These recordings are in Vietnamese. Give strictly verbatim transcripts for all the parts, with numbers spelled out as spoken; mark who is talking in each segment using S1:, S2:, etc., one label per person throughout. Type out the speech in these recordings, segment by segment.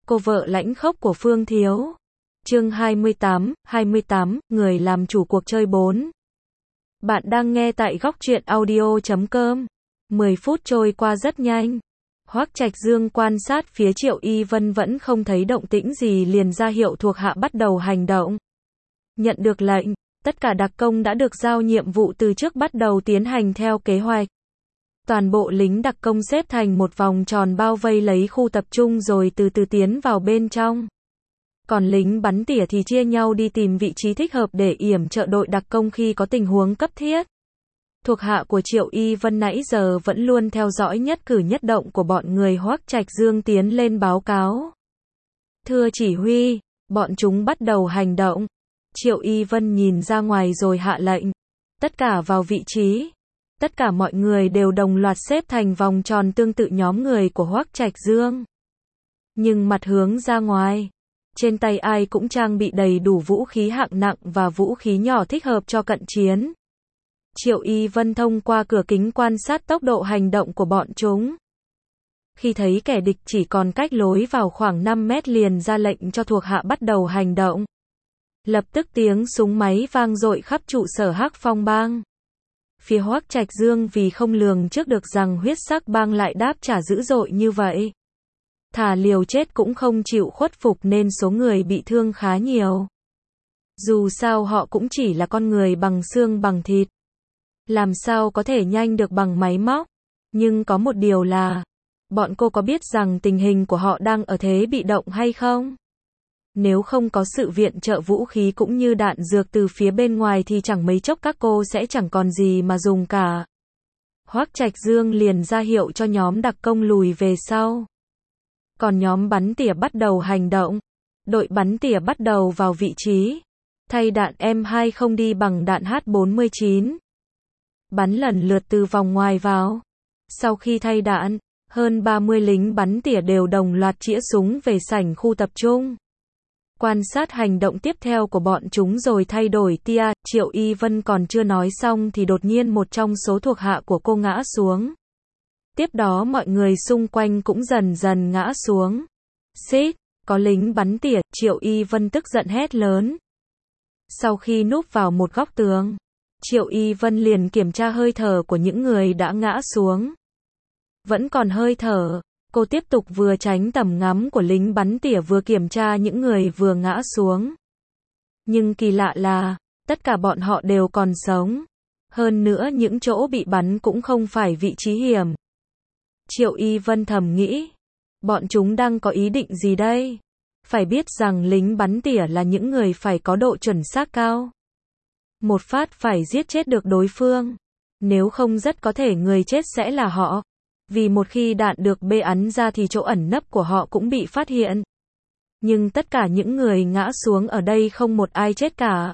S1: Cô vợ lãnh khốc của Phương Thiếu. Chương hai mươi tám, hai mươi tám, người làm chủ cuộc chơi bốn. Bạn đang nghe tại góc truyện audio chấm com. mười phút trôi qua rất nhanh. Hoắc Trạch Dương quan sát phía Triệu Y Vân vẫn không thấy động tĩnh gì liền ra hiệu thuộc hạ bắt đầu hành động. Nhận được lệnh, tất cả đặc công đã được giao nhiệm vụ từ trước bắt đầu tiến hành theo kế hoạch. Toàn bộ lính đặc công xếp thành một vòng tròn bao vây lấy khu tập trung rồi từ từ tiến vào bên trong. Còn lính bắn tỉa thì chia nhau đi tìm vị trí thích hợp để yểm trợ đội đặc công khi có tình huống cấp thiết. Thuộc hạ của Triệu Y Vân nãy giờ vẫn luôn theo dõi nhất cử nhất động của bọn người Hoắc Trạch Dương tiến lên báo cáo. Thưa chỉ huy, bọn chúng bắt đầu hành động. Triệu Y Vân nhìn ra ngoài rồi hạ lệnh. Tất cả vào vị trí. Tất cả mọi người đều đồng loạt xếp thành vòng tròn tương tự nhóm người của Hoắc Trạch Dương. Nhưng mặt hướng ra ngoài. Trên tay ai cũng trang bị đầy đủ vũ khí hạng nặng và vũ khí nhỏ thích hợp cho cận chiến. Triệu Y Vân thông qua cửa kính quan sát tốc độ hành động của bọn chúng. Khi thấy kẻ địch chỉ còn cách lối vào khoảng năm mét liền ra lệnh cho thuộc hạ bắt đầu hành động. Lập tức tiếng súng máy vang dội khắp trụ sở Hắc Phong bang. Phía Hoắc Trạch Dương vì không lường trước được rằng huyết sắc bang lại đáp trả dữ dội như vậy. Thà liều chết cũng không chịu khuất phục nên số người bị thương khá nhiều. Dù sao họ cũng chỉ là con người bằng xương bằng thịt. Làm sao có thể nhanh được bằng máy móc. Nhưng có một điều là, bọn cô có biết rằng tình hình của họ đang ở thế bị động hay không? Nếu không có sự viện trợ vũ khí cũng như đạn dược từ phía bên ngoài thì chẳng mấy chốc các cô sẽ chẳng còn gì mà dùng cả. Hoắc Trạch Dương liền ra hiệu cho nhóm đặc công lùi về sau. Còn nhóm bắn tỉa bắt đầu hành động. Đội bắn tỉa bắt đầu vào vị trí. Thay đạn M hai không đi bằng đạn H bốn mươi chín. Bắn lần lượt từ vòng ngoài vào. Sau khi thay đạn, hơn ba mươi lính bắn tỉa đều đồng loạt chĩa súng về sảnh khu tập trung. Quan sát hành động tiếp theo của bọn chúng rồi thay đổi tia. Triệu Y Vân còn chưa nói xong thì đột nhiên một trong số thuộc hạ của cô ngã xuống. Tiếp đó mọi người xung quanh cũng dần dần ngã xuống. Xít, có lính bắn tỉa. Triệu Y Vân tức giận hét lớn. Sau khi núp vào một góc tường, Triệu Y Vân liền kiểm tra hơi thở của những người đã ngã xuống. Vẫn còn hơi thở. Cô tiếp tục vừa tránh tầm ngắm của lính bắn tỉa vừa kiểm tra những người vừa ngã xuống. Nhưng kỳ lạ là, tất cả bọn họ đều còn sống. Hơn nữa những chỗ bị bắn cũng không phải vị trí hiểm. Triệu Y Vân thầm nghĩ, bọn chúng đang có ý định gì đây? Phải biết rằng lính bắn tỉa là những người phải có độ chuẩn xác cao. Một phát phải giết chết được đối phương. Nếu không rất có thể người chết sẽ là họ. Vì một khi đạn được bê ắn ra thì chỗ ẩn nấp của họ cũng bị phát hiện. Nhưng tất cả những người ngã xuống ở đây không một ai chết cả.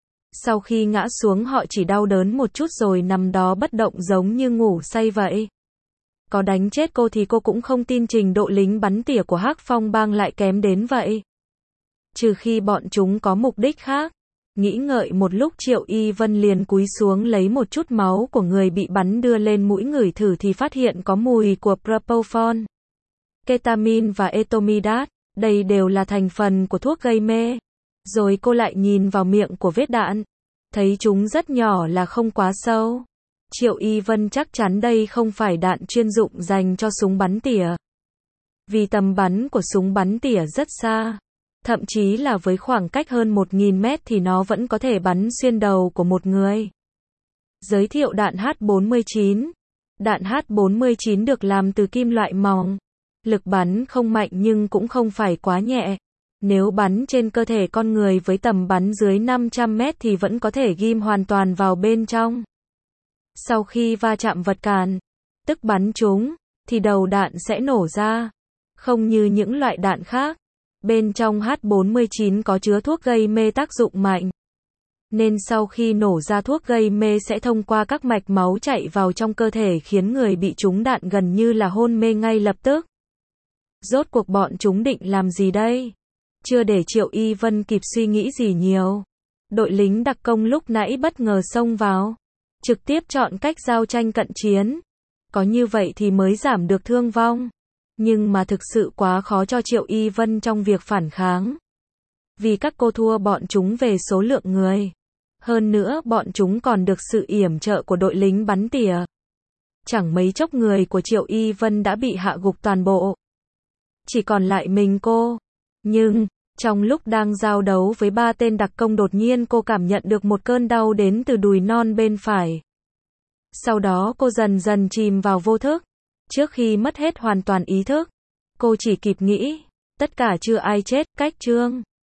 S1: Sau khi ngã xuống họ chỉ đau đớn một chút rồi nằm đó bất động giống như ngủ say vậy. Có đánh chết cô thì cô cũng không tin trình độ lính bắn tỉa của Hắc Phong bang lại kém đến vậy. Trừ khi bọn chúng có mục đích khác. Nghĩ ngợi một lúc Triệu Y Vân liền cúi xuống lấy một chút máu của người bị bắn đưa lên mũi ngửi thử thì phát hiện có mùi của propofol, ketamin và etomidat. Đây đều là thành phần của thuốc gây mê. Rồi cô lại nhìn vào miệng của vết đạn. Thấy chúng rất nhỏ là không quá sâu. Triệu Y Vân chắc chắn đây không phải đạn chuyên dụng dành cho súng bắn tỉa. Vì tầm bắn của súng bắn tỉa rất xa. Thậm chí là với khoảng cách hơn một nghìn mét thì nó vẫn có thể bắn xuyên đầu của một người. Giới thiệu đạn H bốn mươi chín. Đạn H bốn mươi chín được làm từ kim loại mỏng. Lực bắn không mạnh nhưng cũng không phải quá nhẹ. Nếu bắn trên cơ thể con người với tầm bắn dưới năm trăm mét thì vẫn có thể ghim hoàn toàn vào bên trong. Sau khi va chạm vật cản, tức bắn chúng, thì đầu đạn sẽ nổ ra. Không như những loại đạn khác. Bên trong H bốn mươi chín có chứa thuốc gây mê tác dụng mạnh. Nên sau khi nổ ra thuốc gây mê sẽ thông qua các mạch máu chạy vào trong cơ thể khiến người bị trúng đạn gần như là hôn mê ngay lập tức. Rốt cuộc bọn chúng định làm gì đây? Chưa để Triệu Y Vân kịp suy nghĩ gì nhiều. Đội lính đặc công lúc nãy bất ngờ xông vào. Trực tiếp chọn cách giao tranh cận chiến. Có như vậy thì mới giảm được thương vong. Nhưng mà thực sự quá khó cho Triệu Y Vân trong việc phản kháng. Vì các cô thua bọn chúng về số lượng người. Hơn nữa bọn chúng còn được sự yểm trợ của đội lính bắn tỉa. Chẳng mấy chốc người của Triệu Y Vân đã bị hạ gục toàn bộ. Chỉ còn lại mình cô. Nhưng, trong lúc đang giao đấu với ba tên đặc công đột nhiên cô cảm nhận được một cơn đau đến từ đùi non bên phải. Sau đó cô dần dần chìm vào vô thức. Trước khi mất hết hoàn toàn ý thức, cô chỉ kịp nghĩ, tất cả chưa ai chết, cách chương.